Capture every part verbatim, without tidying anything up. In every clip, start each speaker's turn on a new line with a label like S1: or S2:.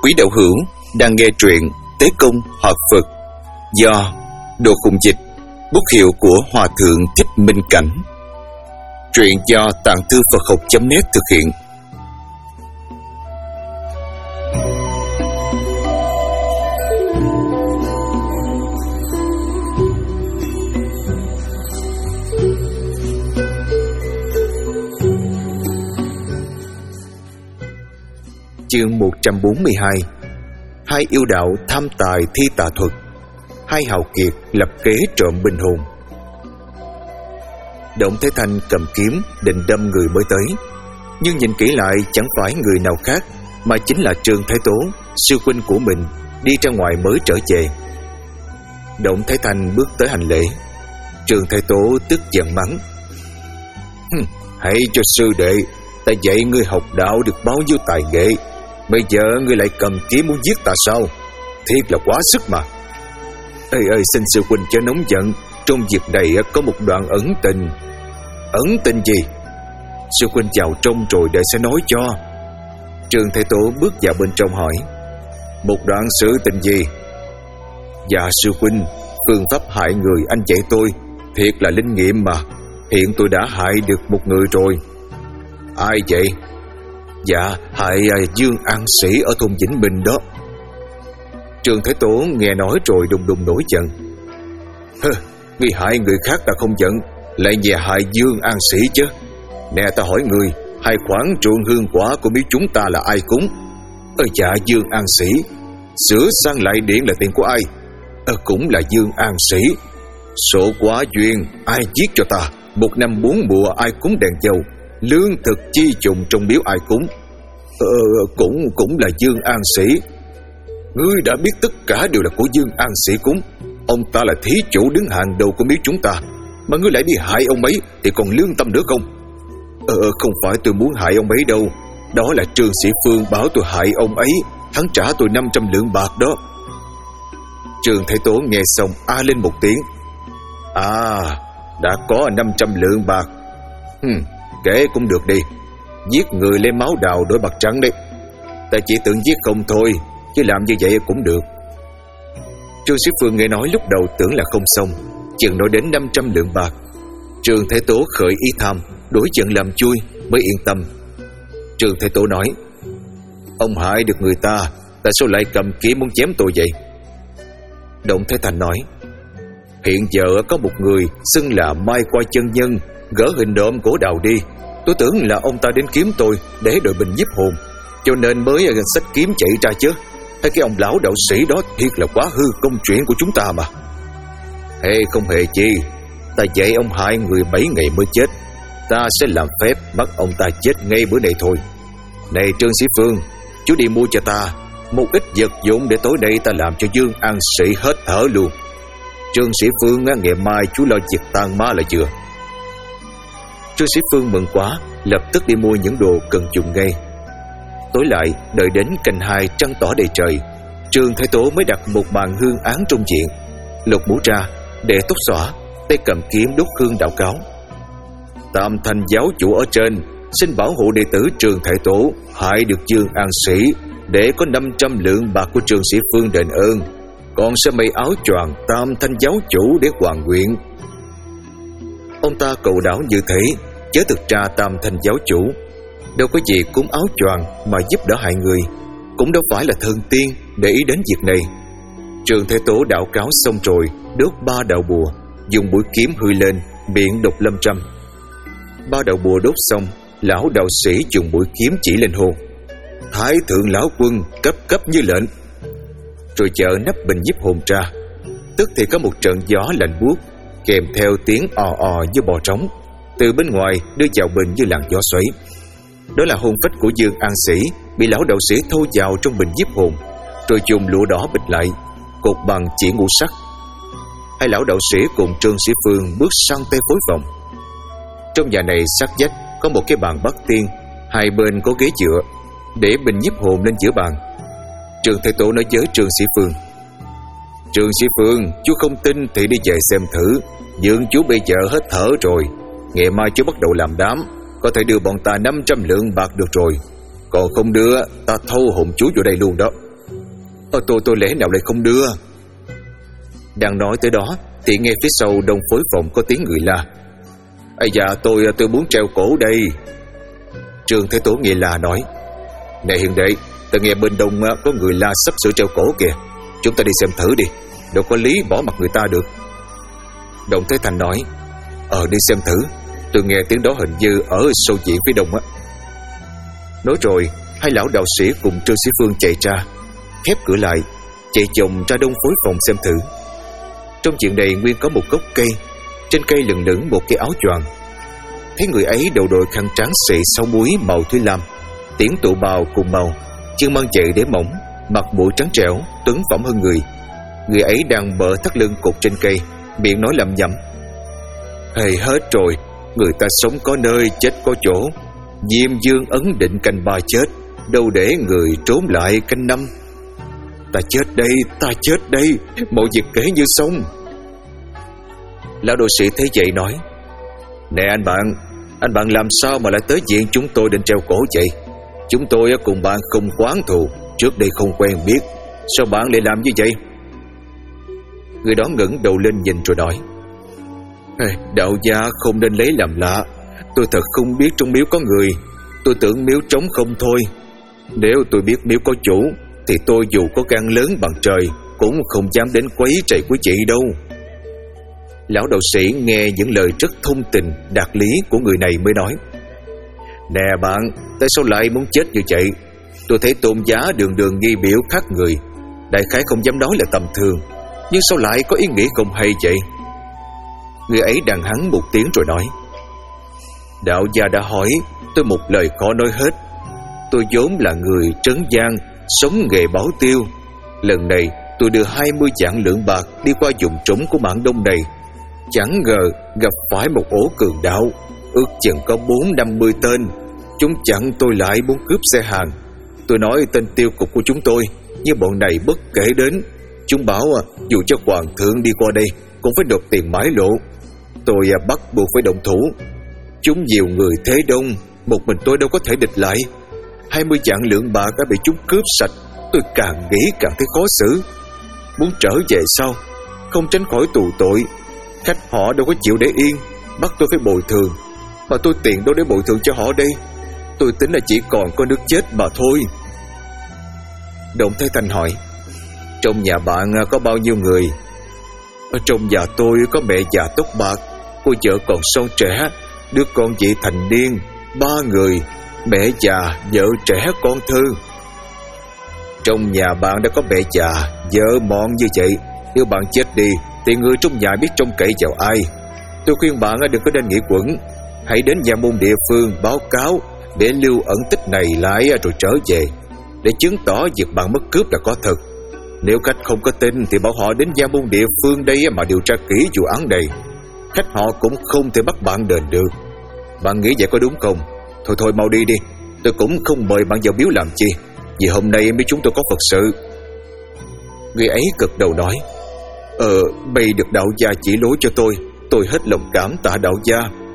S1: Quý đạo hữu đang nghe truyện Tế Công Hợp Phật do Đồ Khùng Dịch, bút hiệu của Hòa Thượng Thích Minh Cảnh. Truyện do Tạng Thư Phật Học chấm net thực hiện. Chương một trăm bốn mươi hai. Hai yêu đạo tham tài thi tà thuật, hai hào kiệt lập kế trộm bình hồn. Động Thế Thanh cầm kiếm định đâm người mới tới, nhưng nhìn kỹ lại chẳng phải người nào khác mà chính là Trương Thái Tố, sư huynh của mình, đi ra ngoài mới trở về. Động Thế Thanh bước tới hành lễ. Trương Thái Tố tức giận mắng: hãy cho sư đệ, ta dạy ngươi học đạo được bao nhiêu tài nghệ, bây giờ ngươi lại cầm kiếm muốn giết ta sao? Thiệt là quá sức mà. Ê ơi, xin sư huynh chớ nóng giận, trong việc này có một đoạn ẩn tình. Ẩn tình gì? Sư huynh vào trong rồi để sẽ nói cho. Trương Thái Tố bước vào bên trong hỏi: một đoạn sự tình gì? Dạ sư huynh, phương pháp hại người anh dạy tôi thiệt là linh nghiệm mà. Hiện tôi đã hại được một người rồi. Ai vậy? Dạ, hại Dương An Sĩ ở thôn Vĩnh Bình đó. Trương Thái Tố nghe nói rồi đùng đùng nổi giận. Hừ, ngươi hại người khác ta không giận, lại về hại Dương An Sĩ chứ. Nè, ta hỏi ngươi, hai khoản truộng hương quả của miếu chúng ta là ai cúng? Ờ dạ, Dương An Sĩ. Sửa sang lại điện là tiền của ai? Ờ cũng là Dương An Sĩ. Số quá duyên, ai giết cho ta? Một năm bốn mùa ai cúng đèn dầu? Lương thực chi trùng trong miếu ai cúng? Ờ, cũng cũng là Dương An Sĩ. Ngươi đã biết tất cả đều là của Dương An Sĩ cúng. Ông ta là thí chủ đứng hàng đầu của miếu chúng ta, mà ngươi lại đi hại ông ấy thì còn lương tâm nữa không? Ờ, không phải tôi muốn hại ông ấy đâu. Đó là Trương Sĩ Phương bảo tôi hại ông ấy, hắn trả tôi năm trăm lượng bạc đó. Trương Thái Tố nghe xong a lên một tiếng. À, đã có năm trăm lượng bạc. Hừm, kể cũng được đi. Giết người lấy máu đào đổi bạc trắng đấy. Ta chỉ tưởng giết không thôi, chứ làm như vậy cũng được. Trương Sĩ Phương nghe nói lúc đầu tưởng là không xong, chừng nói đến năm trăm lượng bạc. Trương Thái Tố khởi ý tham, đổi giận làm chui mới yên tâm. Trương Thái Tố nói: ông hại được người ta, tại sao lại cầm kiếm muốn chém tôi vậy? Động Thế Thành nói: hiện giờ có một người xưng là Mai Qua Chân Nhân gỡ hình độm cổ đào đi. Tôi tưởng là ông ta đến kiếm tôi để đội bình giúp hồn, cho nên mới xách kiếm chạy ra chứ. Hay cái ông lão đạo sĩ đó thiệt là quá hư công chuyện của chúng ta mà. Ê, không hề chi. Ta dạy ông hại người bảy ngày mới chết, ta sẽ làm phép bắt ông ta chết ngay bữa này thôi. Này Trương Sĩ Phương, chú đi mua cho ta một ít vật dụng để tối nay ta làm cho Dương An Sĩ hết thở luôn. Trương Sĩ Phương, ngày mai chú lo việc tang ma là vừa. Trương Sĩ Phương mừng quá, lập tức đi mua những đồ cần dùng ngay. Tối lại, đợi đến canh hai trăng tỏ đầy trời, Trương Thái Tố mới đặt một bàn hương án trong viện, lột mũ ra, để tóc xõa, tay cầm kiếm đốt hương đạo cáo. Tam Thanh giáo chủ ở trên xin bảo hộ đệ tử Trương Thái Tố hại được Dương An Sĩ, để có năm trăm lượng bạc của Trương Sĩ Phương đền ơn, còn sẽ may áo choàng Tam Thanh giáo chủ để hoàn nguyện. Ông ta cầu đảo như thế, chứ thực ra Tam Thanh giáo chủ đâu có gì cúng áo choàng mà giúp đỡ hại người, cũng đâu phải là thần tiên để ý đến việc này. Trương Thái Tố đạo cáo xong rồi, đốt ba đạo bùa, dùng mũi kiếm hư lên, miệng đọc lâm trăm. Ba đạo bùa đốt xong, lão đạo sĩ dùng mũi kiếm chỉ lên hô: Thái thượng lão quân cấp cấp như lệnh. Rồi chợ nắp bình giúp hồn ra, tức thì có một trận gió lạnh buốt kèm theo tiếng ò ò như bò trống từ bên ngoài đưa vào bình như làn gió xoáy. Đó là hồn phách của Dương An Sĩ bị lão đạo sĩ thâu vào trong bình giúp hồn, rồi dùng lụa đỏ bịt lại, cột bằng chỉ ngũ sắc. Hai lão đạo sĩ cùng Trương Sĩ Phương bước sang tay phối phòng. Trong nhà này sát vách có một cái bàn bát tiên, hai bên có ghế dựa, để bình giúp hồn lên giữa bàn. Trương Thái Tố nói với Trương Sĩ Phương: Trương Sĩ Phương, chú không tin thì đi về xem thử. Dương chú bây giờ hết thở rồi, ngày mai chú bắt đầu làm đám, có thể đưa bọn ta năm trăm lượng bạc được rồi. Còn không đưa, ta thâu hồn chú vô đây luôn đó. Ờ, tôi tôi lẽ nào lại không đưa. Đang nói tới đó thì nghe phía sau đông phối phòng có tiếng người la: Ây da, tôi tôi muốn treo cổ đây. Trương Thế Tổ nghe la nói: Này hiền đệ, tôi nghe bên đông có người la sắp sửa treo cổ kìa. Chúng ta đi xem thử đi, đâu có lý bỏ mặt người ta được. Đồng Thế Thành nói: Ờ đi xem thử, tôi nghe tiếng đó hình như ở sâu dĩ phía đông á. Nói rồi hai lão đạo sĩ cùng Trương Sĩ Phương chạy ra, khép cửa lại, chạy chồng ra đông phối phòng xem thử. Trong chuyện này nguyên có một gốc cây, trên cây lừng lững một cái áo choàng. Thấy người ấy đầu đội khăn trắng xị sáu múi màu thúy lam, tiếng tụ bào cùng màu, chân mang chạy để mỏng, mặt mũi trắng trẻo, tuấn phỏng hơn người. Người ấy đang bợ thắt lưng cột trên cây, miệng nói lẩm nhẩm: Hay hết rồi, người ta sống có nơi chết có chỗ. Diêm Dương ấn định canh ba chết, đâu để người trốn lại canh năm. Ta chết đây, ta chết đây, mọi việc kể như xong. Lão đạo sĩ thấy vậy nói: Nè anh bạn, anh bạn làm sao mà lại tới diện chúng tôi định treo cổ vậy? Chúng tôi cùng bạn không oán thù, trước đây không quen biết, sao bạn lại làm như vậy? Người đó ngẩng đầu lên nhìn rồi nói: Đạo gia không nên lấy làm lạ. Tôi thật không biết trong miếu có người, tôi tưởng miếu trống không thôi. Nếu tôi biết miếu có chủ thì tôi dù có gan lớn bằng trời cũng không dám đến quấy rầy của chị đâu. Lão đạo sĩ nghe những lời rất thông tình đạt lý của người này mới nói: Nè bạn, tại sao lại muốn chết như vậy? Tôi thấy tôn giá đường đường nghi biểu khác người, đại khái không dám nói là tầm thường, nhưng sao lại có ý nghĩ không hay vậy? Người ấy đàn hắn một tiếng rồi nói: Đạo gia đã hỏi, tôi một lời khó nói hết. Tôi vốn là người trấn gian, sống nghề bảo tiêu. Lần này tôi đưa hai mươi vạn lượng bạc đi qua vùng trũng của mạn Đông này. Chẳng ngờ gặp phải một ổ cường đạo, ước chừng có bốn năm mươi tên. Chúng chặn tôi lại muốn cướp xe hàng. Tôi nói tên tiêu cục của chúng tôi, nhưng bọn này bất kể đến. Chúng bảo dù cho hoàng thượng đi qua đây cũng phải nộp tiền mãi lộ. Tôi bắt buộc phải động thủ. Chúng nhiều người thế đông, một mình tôi đâu có thể địch lại. Hai mươi vạn lượng bạc đã bị chúng cướp sạch. Tôi càng nghĩ càng thấy khó xử. Muốn trở về sau, không tránh khỏi tù tội. Khách họ đâu có chịu để yên, bắt tôi phải bồi thường. Mà tôi tiền đâu để bồi thường cho họ đây? Tôi tính là chỉ còn có nước chết mà thôi. Động Thế Thành hỏi: Trong nhà bạn có bao nhiêu người? Ở trong nhà tôi có mẹ già tóc bạc, cô vợ còn son trẻ, đứa con chị thành niên, ba người, mẹ già, vợ trẻ, con thơ. Trong nhà bạn đã có mẹ già, vợ mọn như vậy, nếu bạn chết đi thì người trong nhà biết trông cậy vào ai? Tôi khuyên bạn đừng có nên nghĩ quẩn, hãy đến nhà môn địa phương báo cáo để lưu ẩn tích này lại rồi trở về, để chứng tỏ việc bạn mất cướp là có thật. Nếu khách không có tin thì bảo họ đến gia môn địa phương đây mà điều tra kỹ vụ án này. Khách họ cũng không thể bắt bạn đền được. Bạn nghĩ vậy có đúng không? Thôi thôi mau đi đi, tôi cũng không mời bạn vào miếu làm chi, vì hôm nay mấy chúng tôi có Phật sự. Người ấy gật đầu nói: Ờ, bây được đạo gia chỉ lối cho tôi, tôi hết lòng cảm tạ đạo gia.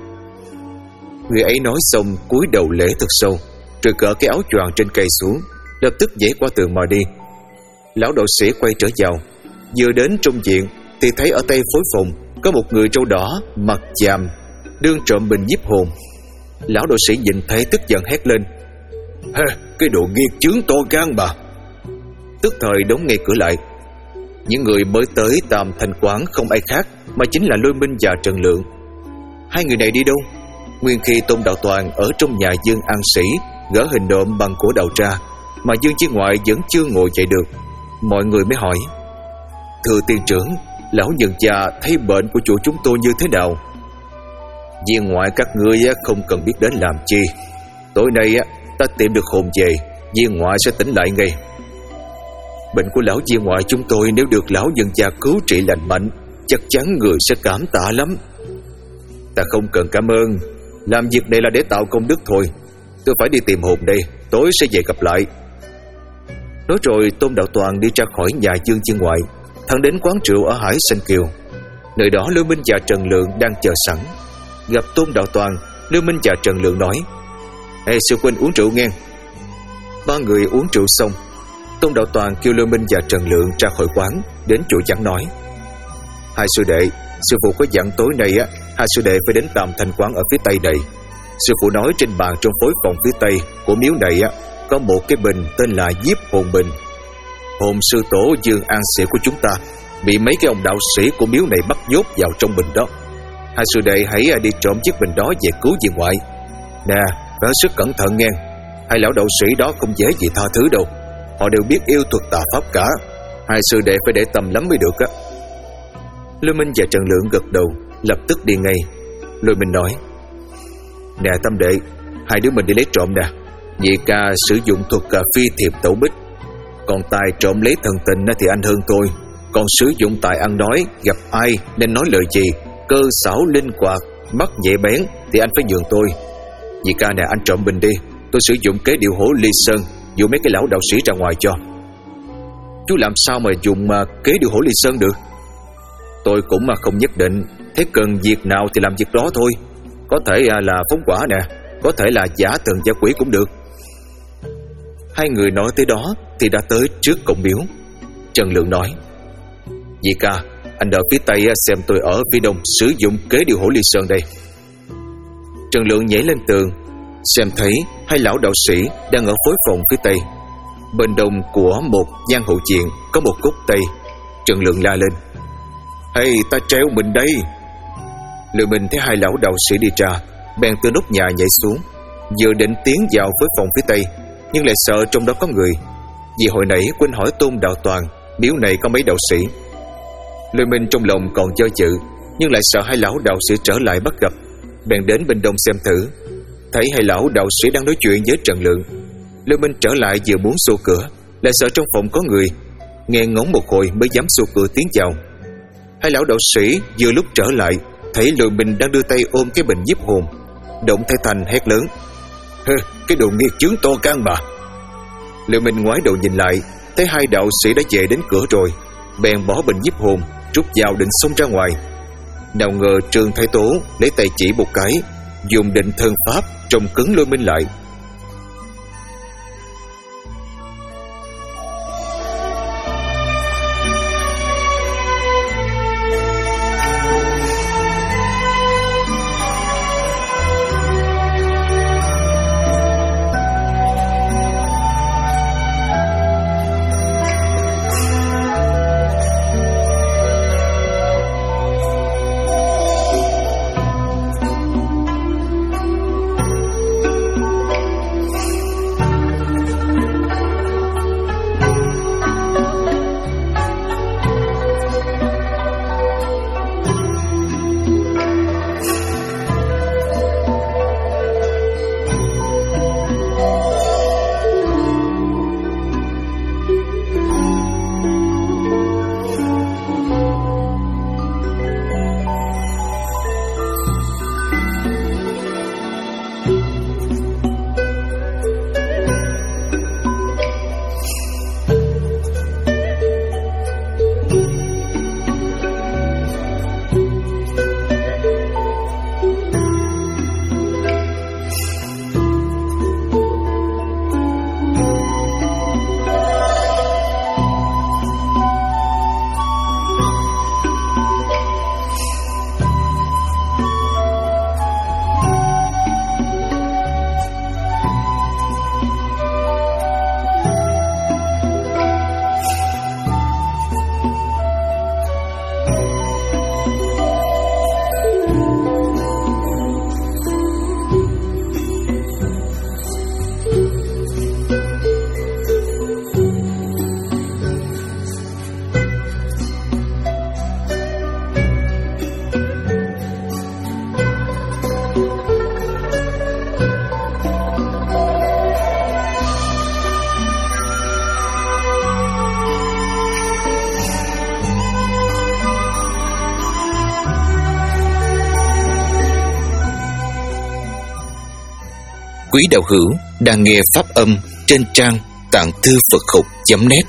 S1: Người ấy nói xong cúi đầu lễ thật sâu, rồi cởi cái áo choàng trên cây xuống, lập tức nhảy qua tường mà đi. Lão đạo sĩ quay trở vào, vừa đến trong viện thì thấy ở tay phối phòng có một người râu đỏ mặt chàm đương trộm bình nhiếp hồn. Lão đạo sĩ nhìn thấy tức giận hét lên: Hê, cái đồ nghiệt chướng to gan bà! Tức thời đóng ngay cửa lại. Những người mới tới Tam Thanh Quán không ai khác mà chính là Lôi Minh và Trần Lượng. Hai người này đi đâu? Nguyên khi Tôn Đạo Toàn ở trong nhà Dương An Sĩ gỡ hình nộm bằng cổ đạo ra, mà Dương Chí Ngoại vẫn chưa ngồi dậy được. Mọi người mới hỏi: Thưa tiên trưởng, lão nhân già thấy bệnh của chủ chúng tôi như thế nào? Viên ngoại các ngươi không cần biết đến làm chi. Tối nay ta tìm được hồn về, viên ngoại sẽ tỉnh lại ngay. Bệnh của lão viên ngoại chúng tôi nếu được lão nhân già cứu trị lành mạnh, chắc chắn người sẽ cảm tạ lắm. Ta không cần cảm ơn, làm việc này là để tạo công đức thôi. Tôi phải đi tìm hồn đây, tối sẽ về gặp lại. Nói rồi Tôn Đạo Toàn đi ra khỏi nhà Dương Chí Ngoại, thẳng đến quán rượu ở Hải Sanh Kiều. Nơi đó Lưu Minh và Trần Lượng đang chờ sẵn. Gặp Tôn Đạo Toàn, Lưu Minh và Trần Lượng nói: Ê sư huynh uống rượu nghe. Ba người uống rượu xong, Tôn Đạo Toàn kêu Lưu Minh và Trần Lượng ra khỏi quán, đến chỗ vắng nói: Hai sư đệ, sư phụ có dặn tối nay á, hai sư đệ phải đến Tam Thanh quán ở phía tây này. Sư phụ nói trên bàn trong phối phòng phía tây của miếu này á, có một cái bình tên là Nhiếp Hồn Bình. Hồn sư tổ Dương An Sĩ của chúng ta bị mấy cái ông đạo sĩ của miếu này bắt nhốt vào trong bình đó. Hai sư đệ hãy đi trộm chiếc bình đó về cứu viên ngoại. Nè, phải hết sức cẩn thận nghe. Hai lão đạo sĩ đó không dễ gì tha thứ đâu. Họ đều biết yêu thuật tà pháp cả. Hai sư đệ phải để tâm lắm mới được á. Lưu Minh và Trần Lượng gật đầu, lập tức đi ngay. Lưu Minh nói: Nè Tâm đệ, hai đứa mình đi lấy trộm nè. Nhị ca sử dụng thuật cà phi thiệp tẩu bích, còn tài trộm lấy thần tình thì anh hơn tôi. Còn sử dụng tài ăn nói, gặp ai nên nói lời gì, cơ xảo linh hoạt, mắt nhẹ bén thì anh phải nhường tôi. Nhị ca nè, anh trộm bình đi, tôi sử dụng kế điệu hổ ly sơn, dụ mấy cái lão đạo sĩ ra ngoài cho. Chú làm sao mà dùng uh, kế điệu hổ ly sơn được? Tôi cũng mà không nhất định, thế cần việc nào thì làm việc đó thôi. Có thể uh, là phóng quả nè, có thể là giả thần giả quỷ cũng được. Hai người nói tới đó thì đã tới trước cổng miếu. Trần Lượng nói: Nhị ca, anh ở phía tây xem tôi ở phía đông sử dụng kế điệu hổ ly sơn đây. Trần Lượng nhảy lên tường, xem thấy hai lão đạo sĩ đang ở phối phòng phía tây. Bên đông của một gian hậu viện có một gốc tây. Trần Lượng la lên: Hey, ta treo mình đây. Lưu Minh thấy hai lão đạo sĩ đi ra, bèn từ nóc nhà nhảy xuống, vừa định tiến vào phối phòng phía tây, nhưng lại sợ trong đó có người, vì hồi nãy quên hỏi Tôn Đạo Toàn miếu này có mấy đạo sĩ. Lưu Minh trong lòng còn do dự, nhưng lại sợ hai lão đạo sĩ trở lại bắt gặp, bèn đến bên đông xem thử. Thấy hai lão đạo sĩ đang nói chuyện với Trần Lượng. Lưu Minh trở lại vừa muốn xô cửa, lại sợ trong phòng có người, nghe ngóng một hồi mới dám xô cửa tiến vào. Hai lão đạo sĩ vừa lúc trở lại, thấy Lưu Minh đang đưa tay ôm cái bình nhiếp hồn, động tay thành hét lớn: Hơ, cái đồ nghiệt chướng to can mà. Lưu Minh ngoái đầu nhìn lại, thấy hai đạo sĩ đã về đến cửa rồi, bèn bỏ bình nhiếp hồn, rút dao định xông ra ngoài. Nào ngờ Trương Thái Tố lấy tay chỉ một cái, dùng định thân pháp trồng cứng Lưu Minh lại.
S2: Quý đạo hữu đang nghe pháp âm trên trang tạng thư Phật học chấm net.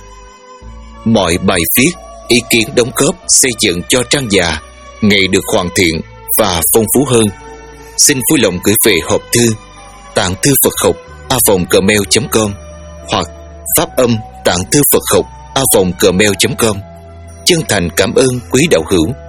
S2: Mọi bài viết, ý kiến đóng góp xây dựng cho trang già ngày được hoàn thiện và phong phú hơn. Xin vui lòng gửi về hộp thư tạng thư Phật học a vòng gmail chấm com hoặc pháp âm tặng thư Phật học a vòng gmail chấm com. Chân thành cảm ơn quý đạo hữu